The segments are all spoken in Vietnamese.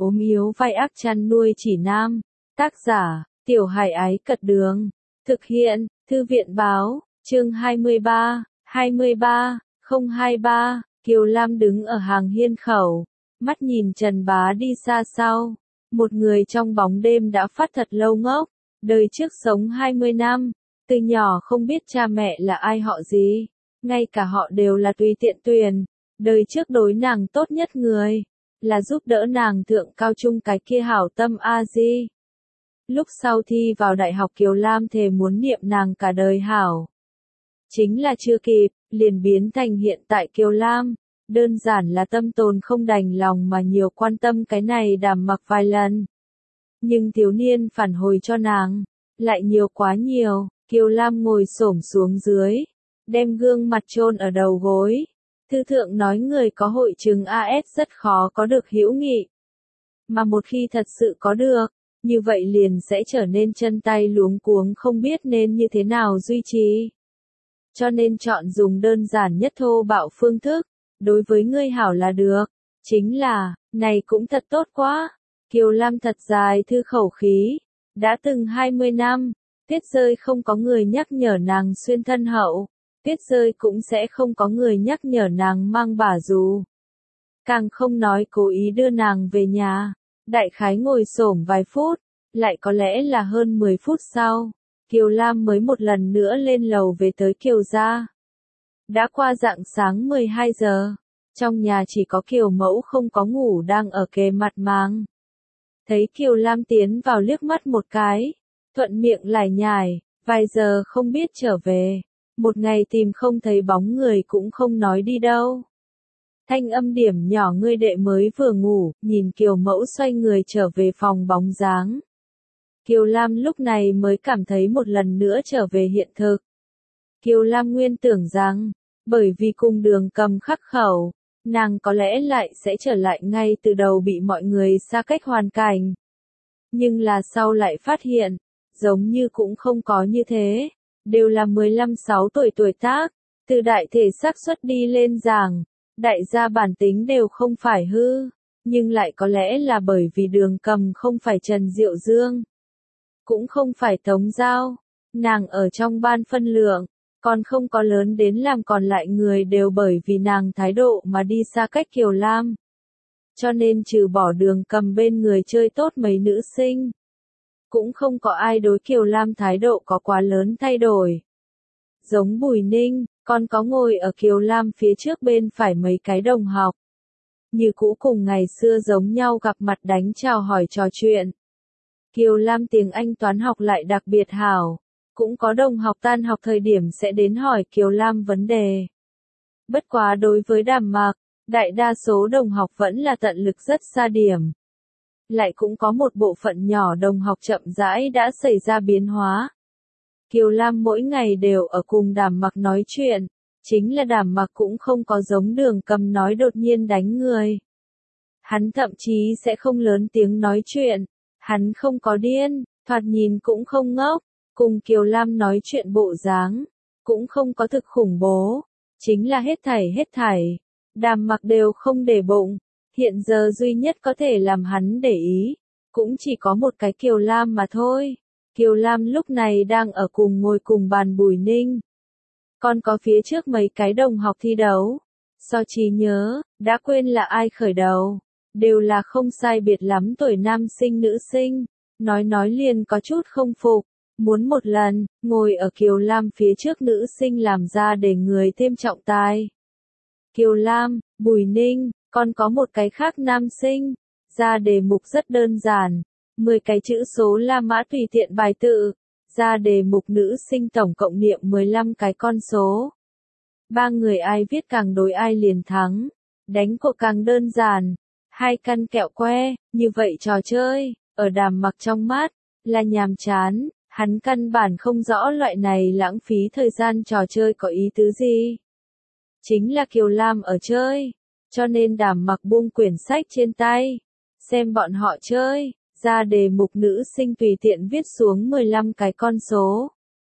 ốm yếu vai ác chăn nuôi chỉ nam. Tác giả, Tiểu Hải Ái Cật Đường. Thực hiện, Thư viện Báo, chương 23, 023, Kiều Lam đứng ở hàng hiên khẩu, mắt nhìn Trần Bá đi xa sau. Một người trong bóng đêm đã phát thật lâu ngốc, đời trước sống 20 năm, từ nhỏ không biết cha mẹ là ai họ gì, ngay cả họ đều là tùy tiện tuyển, đời trước đối nàng tốt nhất người, là giúp đỡ nàng thượng cao trung cái kia hảo tâm a di. Lúc sau thi vào đại học Kiều Lam thề muốn niệm nàng cả đời hảo. Chính là chưa kịp, liền biến thành hiện tại Kiều Lam, đơn giản là tâm tồn không đành lòng mà nhiều quan tâm cái này Đàm Mặc vài lần. Nhưng thiếu niên phản hồi cho nàng, lại nhiều quá nhiều, Kiều Lam ngồi xổm xuống dưới, đem gương mặt chôn ở đầu gối. Thư thượng nói người có hội chứng AS rất khó có được hữu nghị. Mà một khi thật sự có được, như vậy liền sẽ trở nên chân tay luống cuống không biết nên như thế nào duy trì. Cho nên chọn dùng đơn giản nhất thô bạo phương thức, đối với ngươi hảo là được. Chính là, này cũng thật tốt quá. Kiều Lam thật dài thư khẩu khí. Đã từng 20 năm, tuyết rơi không có người nhắc nhở nàng xuyên thân hậu. Tuyết rơi cũng sẽ không có người nhắc nhở nàng mang bả dù. Càng không nói cố ý đưa nàng về nhà. Đại khái ngồi xổm vài phút, lại có lẽ là hơn 10 phút sau, Kiều Lam mới một lần nữa lên lầu về tới Kiều gia. Đã qua rạng sáng 12 giờ, trong nhà chỉ có Kiều mẫu không có ngủ đang ở kề mặt màng. Thấy Kiều Lam tiến vào liếc mắt một cái, thuận miệng lải nhải, vài giờ không biết trở về, một ngày tìm không thấy bóng người cũng không nói đi đâu. Thanh âm điểm nhỏ ngươi đệ mới vừa ngủ, nhìn Kiều mẫu xoay người trở về phòng bóng dáng. Kiều Lam lúc này mới cảm thấy một lần nữa trở về hiện thực. Kiều Lam nguyên tưởng rằng, bởi vì cùng Đường Cầm khắc khẩu, nàng có lẽ lại sẽ trở lại ngay từ đầu bị mọi người xa cách hoàn cảnh. Nhưng là sau lại phát hiện, giống như cũng không có như thế, đều là 15-16 tuổi tác, từ đại thể xác suất đi lên giảng. Đại gia bản tính đều không phải hư, nhưng lại có lẽ là bởi vì Đường Cầm không phải Trần Diệu Dương, cũng không phải Tống Giao, nàng ở trong ban phân lượng, còn không có lớn đến làm còn lại người đều bởi vì nàng thái độ mà đi xa cách Kiều Lam. Cho nên trừ bỏ Đường Cầm bên người chơi tốt mấy nữ sinh, cũng không có ai đối Kiều Lam thái độ có quá lớn thay đổi. Giống Bùi Ninh, còn có ngồi ở Kiều Lam phía trước bên phải mấy cái đồng học. Như cũ cùng ngày xưa giống nhau gặp mặt đánh chào hỏi trò chuyện. Kiều Lam tiếng Anh toán học lại đặc biệt hảo. Cũng có đồng học tan học thời điểm sẽ đến hỏi Kiều Lam vấn đề. Bất quá đối với Đàm Mặc, đại đa số đồng học vẫn là tận lực rất xa điểm. Lại cũng có một bộ phận nhỏ đồng học chậm rãi đã xảy ra biến hóa. Kiều Lam mỗi ngày đều ở cùng Đàm Mặc nói chuyện, chính là Đàm Mặc cũng không có giống Đường Cầm nói đột nhiên đánh người. Hắn thậm chí sẽ không lớn tiếng nói chuyện, hắn không có điên, thoạt nhìn cũng không ngốc, cùng Kiều Lam nói chuyện bộ dáng, cũng không có thực khủng bố, chính là hết thảy, Đàm Mặc đều không để bụng, hiện giờ duy nhất có thể làm hắn để ý, cũng chỉ có một cái Kiều Lam mà thôi. Kiều Lam lúc này đang ở ngồi cùng bàn Bùi Ninh. Còn có phía trước mấy cái đồng học thi đấu. So trí nhớ, đã quên là ai khởi đầu. Đều là không sai biệt lắm tuổi nam sinh nữ sinh. Nói liền có chút không phục. Muốn một lần, ngồi ở Kiều Lam phía trước nữ sinh làm ra để người thêm trọng tài. Kiều Lam, Bùi Ninh, còn có một cái khác nam sinh. Ra đề mục rất đơn giản. 10 cái chữ số La Mã tùy tiện bài tự, ra đề mục nữ sinh tổng cộng niệm 15 cái con số. Ba người ai viết càng đối ai liền thắng, đánh cuộc càng đơn giản, 2 căn kẹo que, như vậy trò chơi, ở Đàm Mặc trong mắt, là nhàm chán, hắn căn bản không rõ loại này lãng phí thời gian trò chơi có ý tứ gì. Chính là Kiều Lam ở chơi, cho nên Đàm Mặc buông quyển sách trên tay, xem bọn họ chơi. Ra đề mục nữ sinh tùy tiện viết xuống 15 cái con số.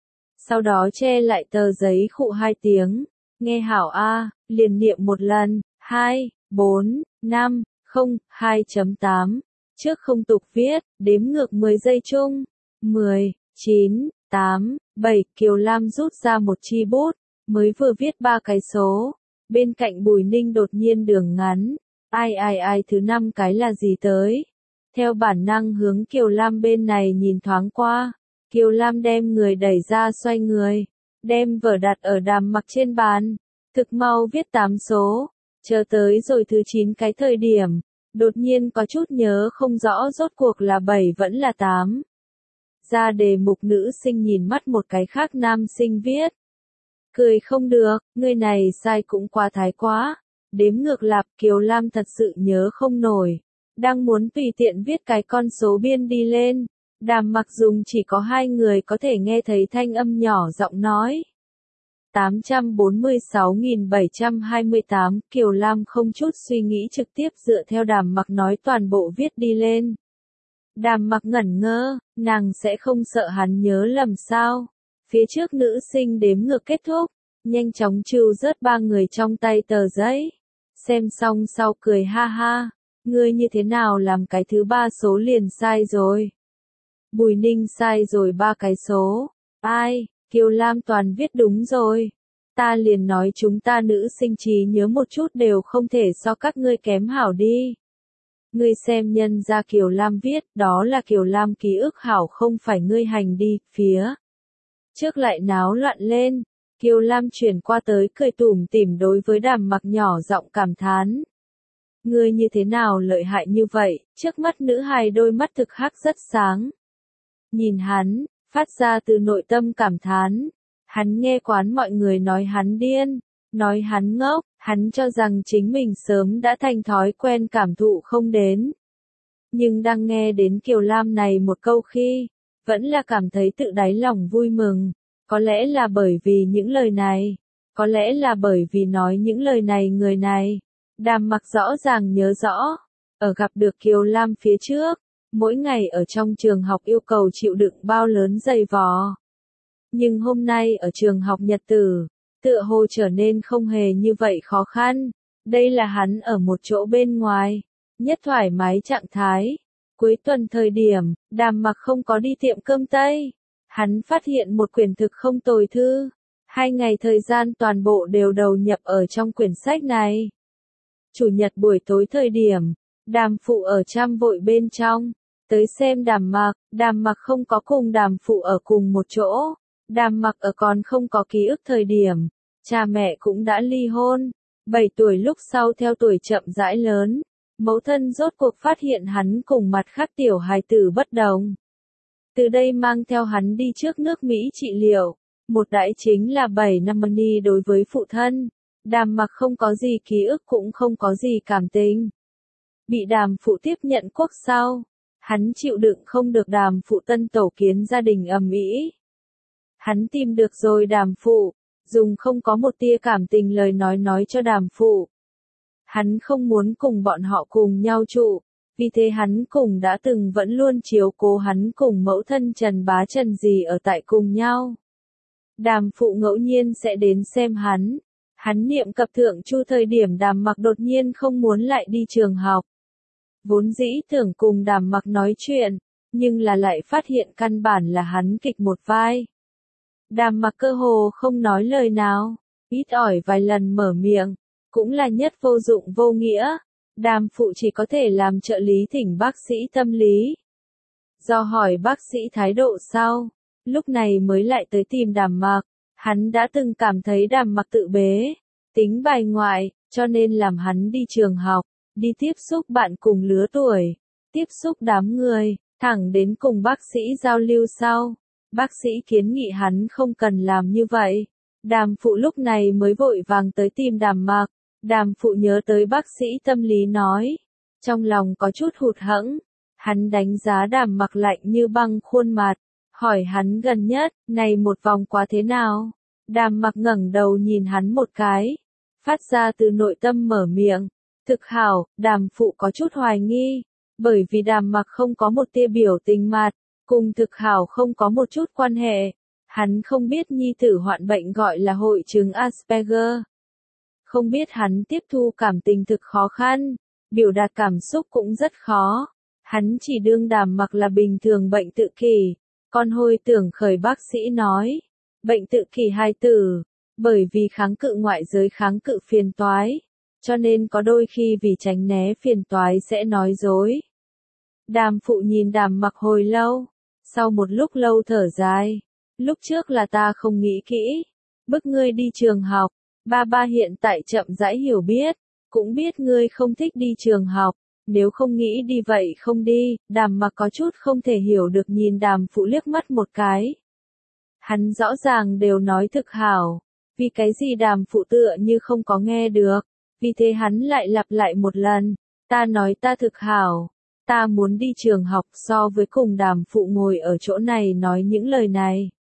Sau đó che lại tờ giấy khụ 2 tiếng. Nghe hảo A, liền niệm một lần, 2, 4, 5, 0, 2.8. Trước không tục viết, đếm ngược 10 giây chung. 10, 9, 8, 7, Kiều Lam rút ra một chi bút, mới vừa viết 3 cái số. Bên cạnh Bùi Ninh đột nhiên đường ngắn. Ai thứ 5 cái là gì tới? Theo bản năng hướng Kiều Lam bên này nhìn thoáng qua. Kiều Lam đem người đẩy ra xoay người. Đem vở đặt ở Đàm Mặc trên bàn. Thực mau viết 8 số. Chờ tới rồi thứ 9 cái thời điểm. Đột nhiên có chút nhớ không rõ rốt cuộc là 7 vẫn là 8. Ra đề mục nữ sinh nhìn mắt một cái khác nam sinh viết. Cười không được, người này sai cũng quá thái quá. Đếm ngược lạp Kiều Lam thật sự nhớ không nổi. Đang muốn tùy tiện viết cái con số biên đi lên. Đàm Mặc dùng chỉ có 2 người có thể nghe thấy thanh âm nhỏ giọng nói. 846.728, Kiều Lam không chút suy nghĩ trực tiếp dựa theo Đàm Mặc nói toàn bộ viết đi lên. Đàm Mặc ngẩn ngơ, nàng sẽ không sợ hắn nhớ lầm sao? Phía trước nữ sinh đếm ngược kết thúc, nhanh chóng trừ rớt 3 người trong tay tờ giấy. Xem xong sau cười ha ha, ngươi như thế nào làm cái thứ 3 số liền sai rồi? Bùi Ninh sai rồi 3 cái số. Ai, Kiều Lam toàn viết đúng rồi. Ta liền nói chúng ta nữ sinh trí nhớ một chút đều không thể so các ngươi kém hảo đi. Ngươi xem nhân ra Kiều Lam viết, đó là Kiều Lam ký ức hảo không phải ngươi hành đi, phía. Trước lại náo loạn lên, Kiều Lam chuyển qua tới cười tủm tỉm đối với Đàm Mặc nhỏ giọng cảm thán. Ngươi như thế nào lợi hại như vậy, trước mắt nữ hài đôi mắt thực hắc rất sáng. Nhìn hắn, phát ra từ nội tâm cảm thán. Hắn nghe quán mọi người nói hắn điên, nói hắn ngốc, hắn cho rằng chính mình sớm đã thành thói quen cảm thụ không đến. Nhưng đang nghe đến Kiều Lam này một câu khi, vẫn là cảm thấy tự đáy lòng vui mừng. Có lẽ là bởi vì những lời này, có lẽ là bởi vì nói những lời này người này. Đàm Mặc rõ ràng nhớ rõ, ở gặp được Kiều Lam phía trước, mỗi ngày ở trong trường học yêu cầu chịu đựng bao lớn dày vò. Nhưng hôm nay ở trường học nhật tử, tựa hồ trở nên không hề như vậy khó khăn. Đây là hắn ở một chỗ bên ngoài, nhất thoải mái trạng thái. Cuối tuần thời điểm, Đàm Mặc không có đi tiệm cơm Tây. Hắn phát hiện một quyển thực không tồi thư. 2 ngày thời gian toàn bộ đều đầu nhập ở trong quyển sách này. Chủ nhật buổi tối thời điểm, Đàm Phụ ở chăm vội bên trong. Tới xem Đàm Mặc không có cùng Đàm Phụ ở cùng một chỗ. Đàm Mặc ở còn không có ký ức thời điểm, cha mẹ cũng đã ly hôn. 7 tuổi lúc sau theo tuổi chậm rãi lớn, mẫu thân rốt cuộc phát hiện hắn cùng mặt khác tiểu hài tử bất đồng. Từ đây mang theo hắn đi trước nước Mỹ trị liệu. Một đại chính là 7 năm money đối với phụ thân. Đàm Mặc không có gì ký ức cũng không có gì cảm tình. Bị Đàm Phụ tiếp nhận quốc sau, hắn chịu đựng không được Đàm Phụ tân tổ kiến gia đình ầm ĩ. Hắn tìm được rồi Đàm Phụ, dùng không có một tia cảm tình lời nói cho Đàm Phụ. Hắn không muốn cùng bọn họ cùng nhau trụ, vì thế hắn cùng đã từng vẫn luôn chiếu cố hắn cùng mẫu thân Trần Bá Trần Dì ở tại cùng nhau. Đàm Phụ ngẫu nhiên sẽ đến xem hắn. Hắn niệm cập thượng chu thời điểm Đàm Mặc đột nhiên không muốn lại đi trường học. Vốn dĩ tưởng cùng Đàm Mặc nói chuyện, nhưng là lại phát hiện căn bản là hắn kịch một vai. Đàm Mặc cơ hồ không nói lời nào, ít ỏi vài lần mở miệng, cũng là nhất vô dụng vô nghĩa. Đàm Phụ chỉ có thể làm trợ lý thỉnh bác sĩ tâm lý. Do hỏi bác sĩ thái độ sau, lúc này mới lại tới tìm Đàm Mặc. Hắn đã từng cảm thấy Đàm Mặc tự bế, tính bài ngoại, cho nên làm hắn đi trường học, đi tiếp xúc bạn cùng lứa tuổi, tiếp xúc đám người, thẳng đến cùng bác sĩ giao lưu sau. Bác sĩ kiến nghị hắn không cần làm như vậy. Đàm Phụ lúc này mới vội vàng tới tìm Đàm Mặc. Đàm Phụ nhớ tới bác sĩ tâm lý nói. Trong lòng có chút hụt hẫng. Hắn đánh giá Đàm Mặc lạnh như băng khuôn mặt. Hỏi hắn gần nhất, này một vòng quá thế nào? Đàm Mặc ngẩng đầu nhìn hắn một cái. Phát ra từ nội tâm mở miệng. Thực hảo, Đàm Phụ có chút hoài nghi. Bởi vì Đàm Mặc không có một tia biểu tình mặt. Cùng thực hảo không có một chút quan hệ. Hắn không biết nhi tử hoạn bệnh gọi là hội chứng Asperger. Không biết hắn tiếp thu cảm tình thực khó khăn. Biểu đạt cảm xúc cũng rất khó. Hắn chỉ đương Đàm Mặc là bình thường bệnh tự kỷ, con hồi tưởng khởi bác sĩ nói, bệnh tự kỷ hài tử, bởi vì kháng cự ngoại giới kháng cự phiền toái, cho nên có đôi khi vì tránh né phiền toái sẽ nói dối. Đàm phụ nhìn Đàm Mặc hồi lâu, sau một lúc lâu thở dài, lúc trước là ta không nghĩ kỹ, bức ngươi đi trường học, ba hiện tại chậm rãi hiểu biết, cũng biết ngươi không thích đi trường học, nếu không nghĩ đi vậy không đi. Đàm Mặc có chút không thể hiểu được nhìn Đàm phụ liếc mắt một cái. Hắn rõ ràng đều nói thực hảo, vì cái gì Đàm phụ tựa như không có nghe được, vì thế hắn lại lặp lại một lần, ta nói ta thực hảo, ta muốn đi trường học. So với cùng Đàm phụ ngồi ở chỗ này nói những lời này,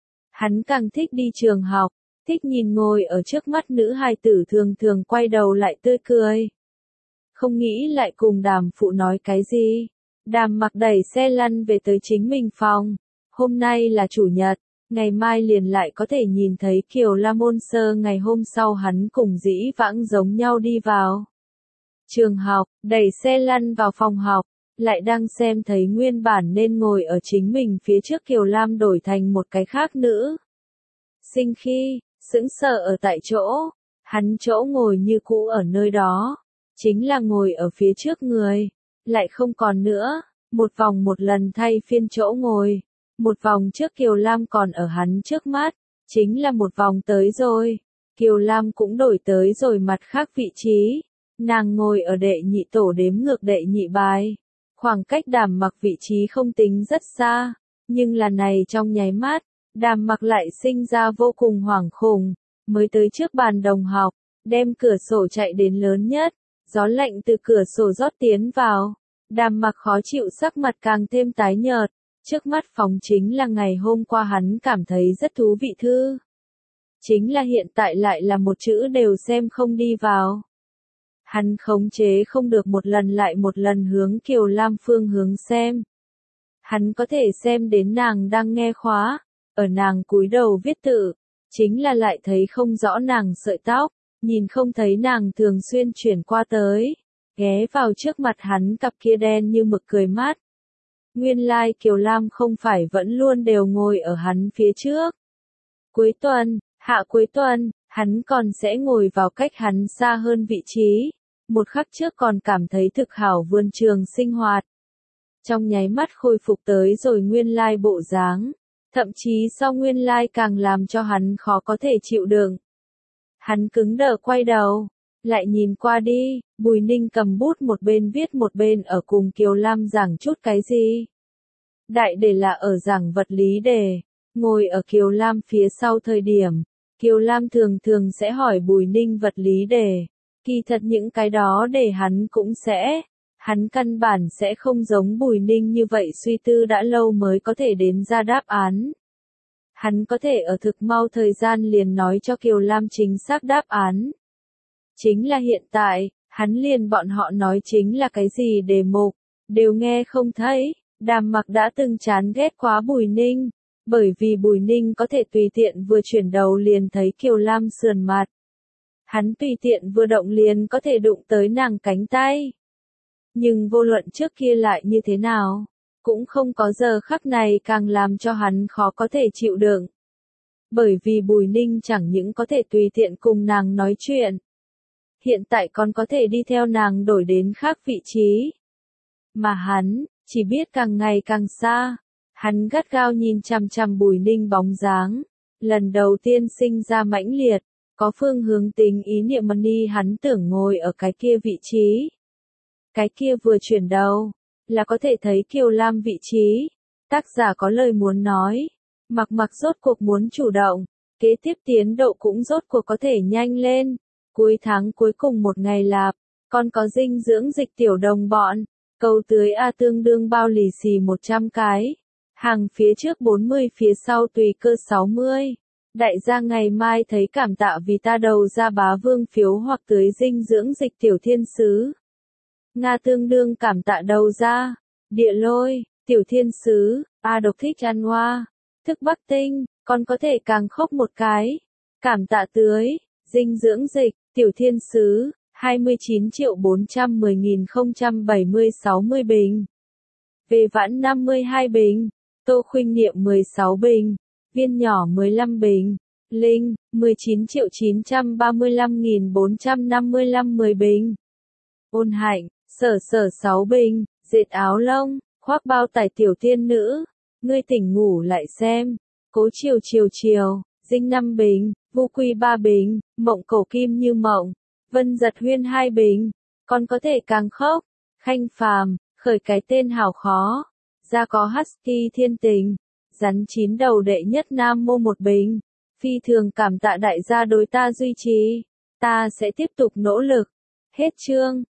hắn càng thích đi trường học, thích nhìn ngồi ở trước mắt nữ hài tử thường thường quay đầu lại tươi cười. Không nghĩ lại cùng Đàm phụ nói cái gì. Đàm Mặc đẩy xe lăn về tới chính mình phòng. Hôm nay là chủ nhật, ngày mai liền lại có thể nhìn thấy Kiều Lam ôn sơ. Ngày hôm sau hắn cùng dĩ vãng giống nhau đi vào trường học, đẩy xe lăn vào phòng học, lại đang xem thấy nguyên bản nên ngồi ở chính mình phía trước Kiều Lam đổi thành một cái khác nữ sinh khi, sững sờ ở tại chỗ, hắn chỗ ngồi như cũ ở nơi đó, chính là ngồi ở phía trước người, lại không còn nữa, một vòng một lần thay phiên chỗ ngồi, một vòng trước Kiều Lam còn ở hắn trước mắt, chính là một vòng tới rồi, Kiều Lam cũng đổi tới rồi mặt khác vị trí, nàng ngồi ở đệ nhị tổ đếm ngược đệ nhị bài, khoảng cách Đàm Mặc vị trí không tính rất xa, nhưng là này trong nháy mắt, Đàm Mặc lại sinh ra vô cùng hoảng khủng, mới tới trước bàn đồng học, đem cửa sổ chạy đến lớn nhất, gió lạnh từ cửa sổ rót tiến vào, Đàm Mặc khó chịu sắc mặt càng thêm tái nhợt, trước mắt phóng chính là ngày hôm qua hắn cảm thấy rất thú vị thư. Chính là hiện tại lại là một chữ đều xem không đi vào. Hắn khống chế không được một lần lại một lần hướng Kiều Lam phương hướng xem. Hắn có thể xem đến nàng đang nghe khóa, ở nàng cúi đầu viết tự, chính là lại thấy không rõ nàng sợi tóc, nhìn không thấy nàng thường xuyên chuyển qua tới, ghé vào trước mặt hắn cặp kia đen như mực cười mát. Nguyên lai Kiều Lam không phải vẫn luôn đều ngồi ở hắn phía trước. Cuối tuần, hạ cuối tuần, hắn còn sẽ ngồi vào cách hắn xa hơn vị trí. Một khắc trước còn cảm thấy thực hảo vườn trường sinh hoạt. Trong nháy mắt khôi phục tới rồi nguyên lai bộ dáng. Thậm chí sau nguyên lai càng làm cho hắn khó có thể chịu đựng. Hắn cứng đờ quay đầu, lại nhìn qua đi, Bùi Ninh cầm bút một bên viết một bên ở cùng Kiều Lam giảng chút cái gì. Đại đề là ở giảng vật lý đề, ngồi ở Kiều Lam phía sau thời điểm, Kiều Lam thường thường sẽ hỏi Bùi Ninh vật lý đề, kỳ thật những cái đó để hắn cũng sẽ. Hắn căn bản sẽ không giống Bùi Ninh như vậy suy tư đã lâu mới có thể đến ra đáp án. Hắn có thể ở thực mau thời gian liền nói cho Kiều Lam chính xác đáp án. Chính là hiện tại, hắn liền bọn họ nói chính là cái gì đề mục, đều nghe không thấy. Đàm Mặc đã từng chán ghét quá Bùi Ninh, bởi vì Bùi Ninh có thể tùy tiện vừa chuyển đầu liền thấy Kiều Lam sườn mặt. Hắn tùy tiện vừa động liền có thể đụng tới nàng cánh tay. Nhưng vô luận trước kia lại như thế nào, cũng không có giờ khắc này càng làm cho hắn khó có thể chịu đựng. Bởi vì Bùi Ninh chẳng những có thể tùy tiện cùng nàng nói chuyện, hiện tại còn có thể đi theo nàng đổi đến khác vị trí. Mà hắn, chỉ biết càng ngày càng xa, hắn gắt gao nhìn chằm chằm Bùi Ninh bóng dáng, lần đầu tiên sinh ra mãnh liệt, có phương hướng tính ý niệm money hắn tưởng ngồi ở cái kia vị trí. Cái kia vừa chuyển đầu, là có thể thấy Kiều Lam vị trí. Tác giả có lời muốn nói. Mặc rốt cuộc muốn chủ động. Kế tiếp tiến độ cũng rốt cuộc có thể nhanh lên. Cuối tháng cuối cùng một ngày lạp. Còn có dinh dưỡng dịch tiểu đồng bọn. Cầu tưới A tương đương bao lì xì 100 cái. Hàng phía trước 40 phía sau tùy cơ 60. Đại gia ngày mai thấy cảm tạ vì ta đầu ra bá vương phiếu hoặc tưới dinh dưỡng dịch tiểu thiên sứ. Nga tương đương cảm tạ đầu ra, địa lôi, tiểu thiên sứ, A độc thích ăn hoa, thức Bắc Tinh, còn có thể càng khốc một cái. Cảm tạ tưới, dinh dưỡng dịch, tiểu thiên sứ, 29.410.070 60 bình. Về Vãn 52 bình, Tô Khuynh Niệm 16 bình, Viên Nhỏ 15 bình, Linh 19.935.455 10 bình. Ôn Hạnh, Sở Sở 6 bình, dệt áo lông, khoác bao tải tiểu tiên nữ, ngươi tỉnh ngủ lại xem. Cố Chiều Chiều Chiều, Dinh 5 bình, Vu Quy 3 bình, Mộng Cổ Kim Như Mộng, Vân Giật Huyên 2 bình, còn có thể càng khóc. Khanh Phàm, khởi cái tên hào khó. Ra có Husky Thiên Tình, rắn 9 đầu đệ nhất Nam Mô 1 bình. Phi thường cảm tạ đại gia đối ta duy trì. Ta sẽ tiếp tục nỗ lực. Hết chương.